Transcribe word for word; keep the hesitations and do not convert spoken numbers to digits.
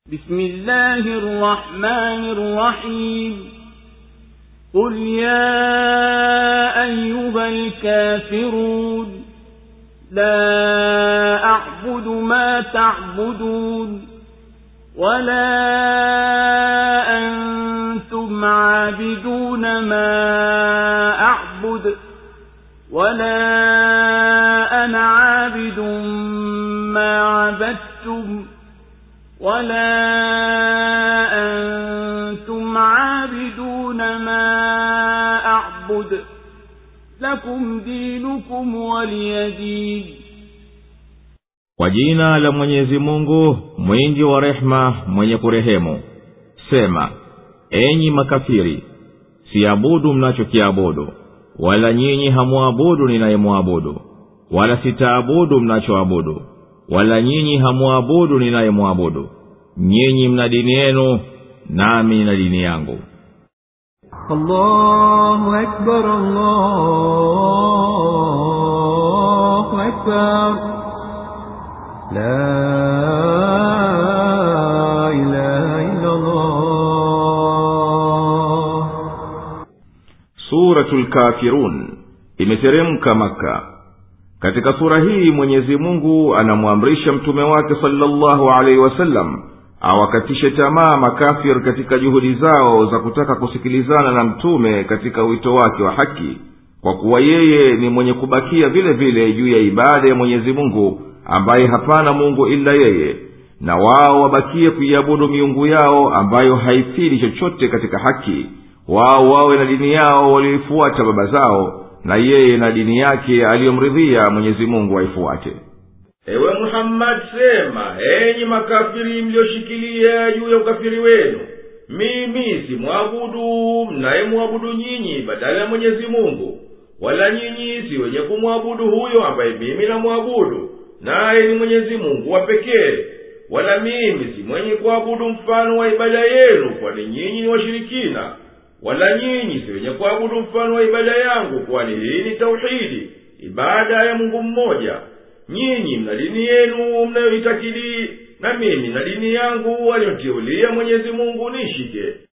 بسم الله الرحمن الرحيم قل يا أيها الكافرون لا أعبد ما تعبدون ولا أنتم عابدون ما أعبد ولا أنا عابد ما عبدتم ولا أنتم عابدون ما أعبد لكم دينكم ولي دين. Kwa jina la Mwenyezi Mungu mwingi wa rehema mwenye kurehemu. Sema, enyi makafiri, siabudu mnachokiabudu, wala nyinyi hamuabudu ninayemwabudu, wala sitaabudu mnachoabudu, wala nyinyi hamuabudu ninayemwabudu. Nyinyi mna dini yenu, nami nina dini yangu. Allahu Akbar, Allahu Akbar, la ilaha illa Allah. Suratul Kafirun imeteremka Makka. Katika sura hii Mwenyezi Mungu anamwamrisha mtume wake sallallahu alaihi wasallam awakatishe tamaa makafir katika juhudi zao za kutaka kusikilizana na mtume katika wito wake wa haki, kwa kuwa yeye ni mwenye kubakia vile vile juu ya ibada ya Mwenyezi Mungu ambaye hapana Mungu ila yeye, na wao wabakie kuiabudu miungu yao ambayo haifidi chochote katika haki. Wao wawe na dini yao walioifuata baba zao, na yeye na dini yake aliyomridhia Mwenyezi Mungu aifuate. Ewe Muhammad, sema, enyi makafiri mlioshikilia juu ya ukafiri wenu, mimi si muabudu mnaye muabudu nyinyi badala ya Mwenyezi Mungu, wala nyinyi si wenye kumwabudu huyo ambaye mimi na muabudu, naye ni Mwenyezi Mungu wa pekee. Wala mimi si mwenye kuabudu mfano wa ibada yenu, kwani nyinyi ni washirikina. Wala nyinyi si wenye kuabudu mfano wa ibada yangu, kwani hii ni tauhidi, ibada ya Mungu mmoja. Nyinyi mna dini yenu mnayoitakidi, na mimi na dini yangu aliyonitia Mwenyezi Mungu nishike.